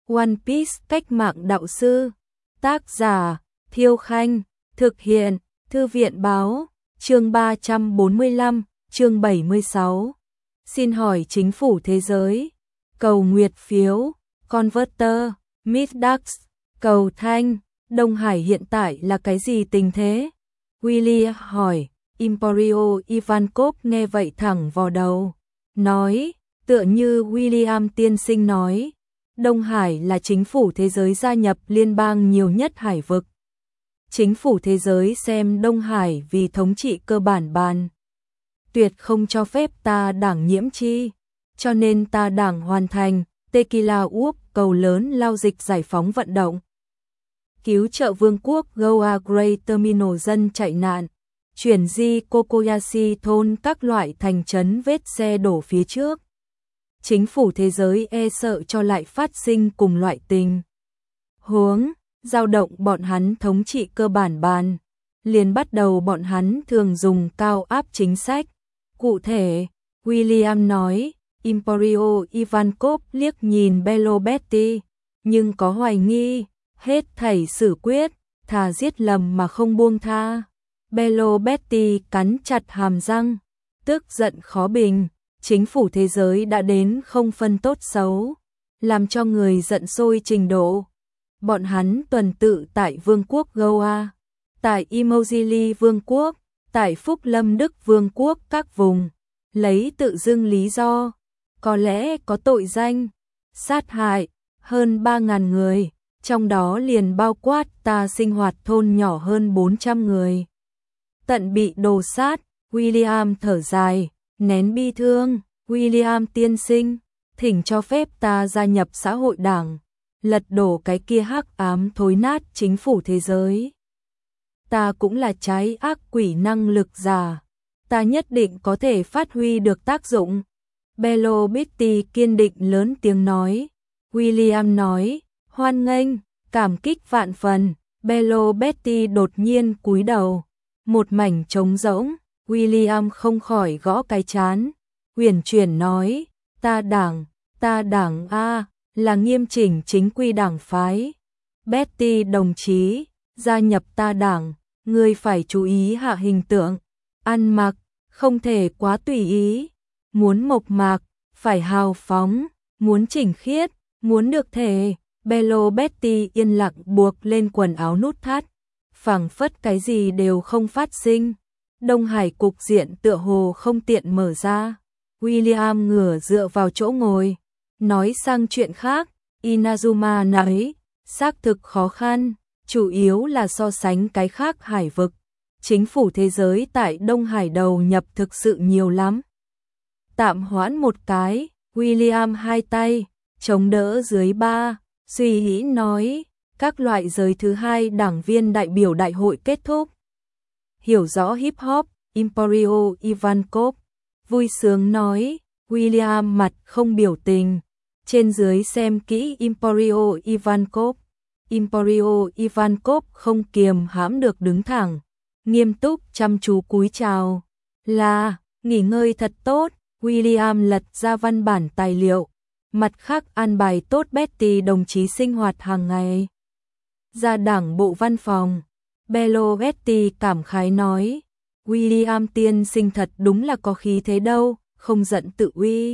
One Piece cách mạng đạo sư. Tác giả Thiêu Khanh. Thực hiện Thư viện Báo. Chương 345, chương 76. Xin hỏi chính phủ thế giới. Cầu nguyệt phiếu. Converter. Middax. Cầu thanh. Đông Hải hiện tại là cái gì tình thế? William hỏi. Emporio Ivankov nghe vậy thẳng vào đầu. Nói, tựa như William tiên sinh nói, Đông Hải là chính phủ thế giới gia nhập liên bang nhiều nhất hải vực. Chính phủ thế giới xem Đông Hải vì thống trị cơ bản bàn. Tuyệt không cho phép ta đảng nhiễm chi, cho nên ta đảng hoàn thành Tequila Úp cầu lớn lao dịch giải phóng vận động. Cứu trợ vương quốc Goa Great Terminal dân chạy nạn. Chuyển di Kokoyashi thôn các loại thành trấn vết xe đổ phía trước. Chính phủ thế giới e sợ cho lại phát sinh cùng loại tình huống, dao động bọn hắn thống trị cơ bản bàn. Liền bắt đầu bọn hắn thường dùng cao áp chính sách. Cụ thể, William nói, Emporio Ivankov liếc nhìn Belobetti, nhưng có hoài nghi, hết thảy xử quyết, thà giết lầm mà không buông tha. Belobetti cắn chặt hàm răng, tức giận khó bình, chính phủ thế giới đã đến không phân tốt xấu, làm cho người giận sôi trình độ. Bọn hắn tuần tự tại Vương quốc Goa, tại Imogili Vương quốc, tại Phúc Lâm Đức Vương quốc các vùng, lấy tự dưng lý do, có lẽ có tội danh, sát hại, hơn 3.000 người, trong đó liền bao quát ta sinh hoạt thôn nhỏ hơn 400 người. Tận bị đồ sát, William thở dài, nén bi thương, William tiên sinh, thỉnh cho phép ta gia nhập xã hội đảng, lật đổ cái kia hắc ám thối nát chính phủ thế giới. Ta cũng là trái ác quỷ năng lực giả, ta nhất định có thể phát huy được tác dụng. Belobetti kiên định lớn tiếng nói. William nói, hoan nghênh, cảm kích vạn phần. Belobetti đột nhiên cúi đầu. Một mảnh trống rỗng, William không khỏi gõ cái trán, huyền chuyển nói, ta đảng A, là nghiêm chỉnh chính quy đảng phái. Betty đồng chí, gia nhập ta đảng, ngươi phải chú ý hạ hình tượng, ăn mặc, không thể quá tùy ý, muốn mộc mạc, phải hào phóng, muốn chỉnh khiết, muốn được thể. Belobetti yên lặng buộc lên quần áo nút thắt. Phảng phất cái gì đều không phát sinh. Đông Hải cục diện tựa hồ không tiện mở ra. William ngửa dựa vào chỗ ngồi, nói sang chuyện khác. Inazuma nói, xác thực khó khăn, chủ yếu là so sánh cái khác hải vực. Chính phủ thế giới tại Đông Hải đầu nhập thực sự nhiều lắm. Tạm hoãn một cái, William hai tay, chống đỡ dưới ba, suy nghĩ nói. Các loại giới thứ hai đảng viên đại biểu đại hội kết thúc. Hiểu rõ hip hop, Emporio Ivankov vui sướng nói, William mặt không biểu tình. Trên dưới xem kỹ Emporio Ivankov. Emporio Ivankov không kiềm hãm được đứng thẳng, nghiêm túc chăm chú cúi chào. Là, nghỉ ngơi thật tốt. William lật ra văn bản tài liệu. Mặt khác an bài tốt Betty đồng chí sinh hoạt hàng ngày. Ra đảng bộ văn phòng, Belobetti cảm khái nói, William tiên sinh thật đúng là có khí thế đâu, không giận tự uy.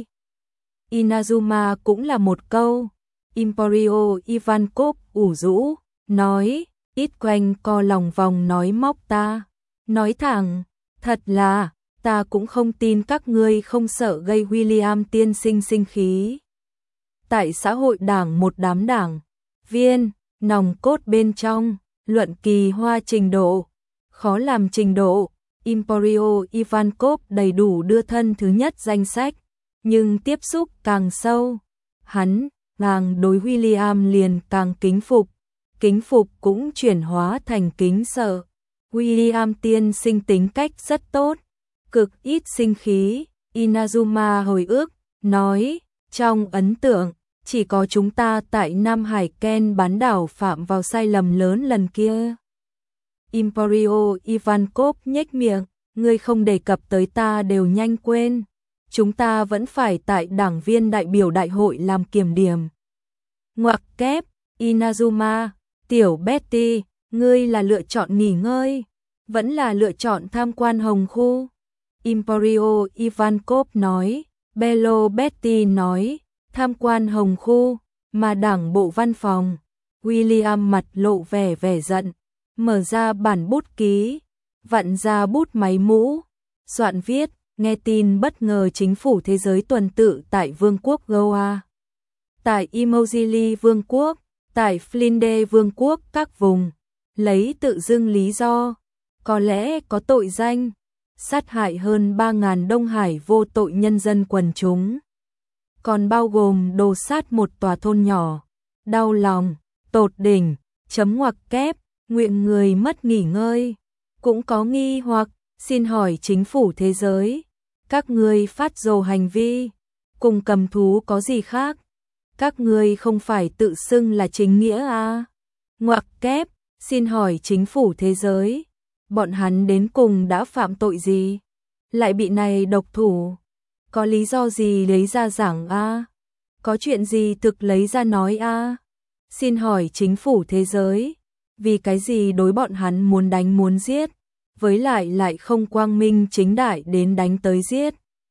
Inazuma cũng là một câu, Emporio Ivankov ủ rũ, nói, ít quanh co lòng vòng nói móc ta, nói thẳng, thật là, ta cũng không tin các ngươi không sợ gây William tiên sinh sinh khí. Tại xã hội đảng một đám đảng viên, nòng cốt bên trong, luận kỳ hoa trình độ, khó làm trình độ, Emporio Ivankov đầy đủ đưa thân thứ nhất danh sách, nhưng tiếp xúc càng sâu, hắn càng đối William liền càng kính phục cũng chuyển hóa thành kính sợ. William tiên sinh tính cách rất tốt, cực ít sinh khí. Inazuma hồi ức, nói, trong ấn tượng, chỉ có chúng ta tại Nam Hải Ken bán đảo phạm vào sai lầm lớn lần kia. Emporio Ivankov nhếch miệng, ngươi không đề cập tới ta đều nhanh quên. Chúng ta vẫn phải tại đảng viên đại biểu đại hội làm kiểm điểm. Ngoặc kép, Inazuma, tiểu Betty, ngươi là lựa chọn nghỉ ngơi, vẫn là lựa chọn tham quan hồng khu? Emporio Ivankov nói, Bello Betty nói, tham quan hồng khu, mà đảng bộ văn phòng. William mặt lộ vẻ giận, mở ra bản bút ký, vặn ra bút máy mũ, soạn viết, nghe tin bất ngờ chính phủ thế giới tuần tự tại Vương quốc Goa, tại Imogili Vương quốc, tại Flinde Vương quốc các vùng, lấy tự dưng lý do, có lẽ có tội danh, sát hại hơn 3.000 Đông Hải vô tội nhân dân quần chúng. Còn bao gồm đồ sát một tòa thôn nhỏ, đau lòng, tột đỉnh, chấm ngoặc kép, nguyện người mất nghỉ ngơi. Cũng có nghi hoặc, xin hỏi chính phủ thế giới, các ngươi phát dồ hành vi, cùng cầm thú có gì khác? Các ngươi không phải tự xưng là chính nghĩa à? Ngoặc kép, xin hỏi chính phủ thế giới, bọn hắn đến cùng đã phạm tội gì? Lại bị này độc thủ? Có lý do gì lấy ra giảng a? Có chuyện gì thực lấy ra nói a? Xin hỏi chính phủ thế giới, vì cái gì đối bọn hắn muốn đánh muốn giết, với lại không quang minh chính đại đến đánh tới giết,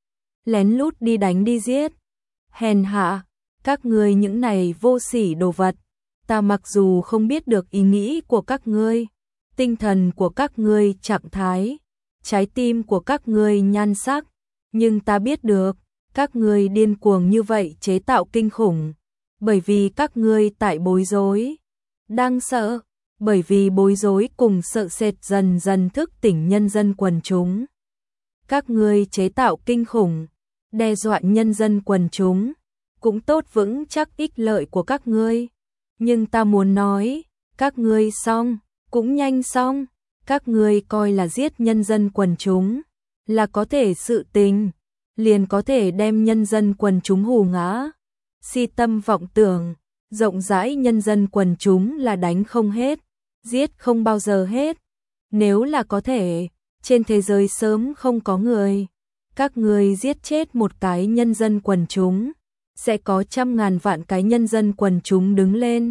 lén lút đi đánh đi giết, hèn hạ, các ngươi những này vô sỉ đồ vật, ta mặc dù không biết được ý nghĩ của các ngươi, tinh thần của các ngươi trạng thái, trái tim của các ngươi nhan sắc, nhưng ta biết được, các ngươi điên cuồng như vậy chế tạo kinh khủng, bởi vì các ngươi tại bối rối, đang sợ, bởi vì bối rối cùng sợ sệt dần dần thức tỉnh nhân dân quần chúng. Các ngươi chế tạo kinh khủng, đe dọa nhân dân quần chúng, cũng tốt vững chắc ích lợi của các ngươi. Nhưng ta muốn nói, các ngươi xong, cũng nhanh xong, các ngươi coi là giết nhân dân quần chúng, là có thể sự tình, liền có thể đem nhân dân quần chúng hù ngã. Si tâm vọng tưởng, rộng rãi nhân dân quần chúng là đánh không hết, giết không bao giờ hết. Nếu là có thể, trên thế giới sớm không có người. Các người giết chết một cái nhân dân quần chúng, sẽ có trăm ngàn vạn cái nhân dân quần chúng đứng lên.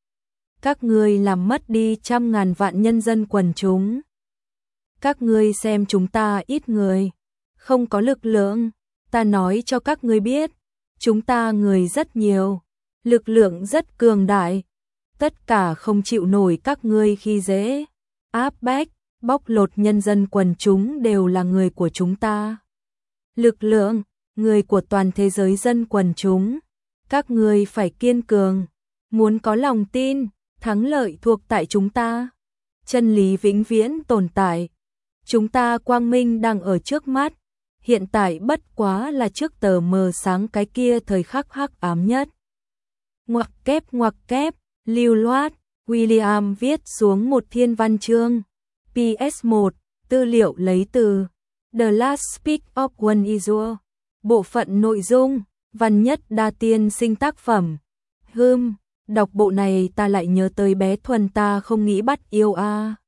Các người làm mất đi trăm ngàn vạn nhân dân quần chúng. Các ngươi xem chúng ta ít người, không có lực lượng, ta nói cho các ngươi biết, chúng ta người rất nhiều, lực lượng rất cường đại, tất cả không chịu nổi các ngươi khi dễ, áp bách, bóc lột nhân dân quần chúng đều là người của chúng ta. Lực lượng, người của toàn thế giới dân quần chúng, các ngươi phải kiên cường, muốn có lòng tin, thắng lợi thuộc tại chúng ta. Chân lý vĩnh viễn tồn tại. Chúng ta quang minh đang ở trước mắt, hiện tại bất quá là trước tờ mờ sáng cái kia thời khắc hắc ám nhất. Ngoặc kép, lưu loát, William viết xuống một thiên văn chương. PS1, tư liệu lấy từ The Last Speak of One Israel. Bộ phận nội dung, văn nhất đa tiên sinh tác phẩm. Đọc bộ này ta lại nhớ tới bé Thuần ta không nghĩ bắt yêu a.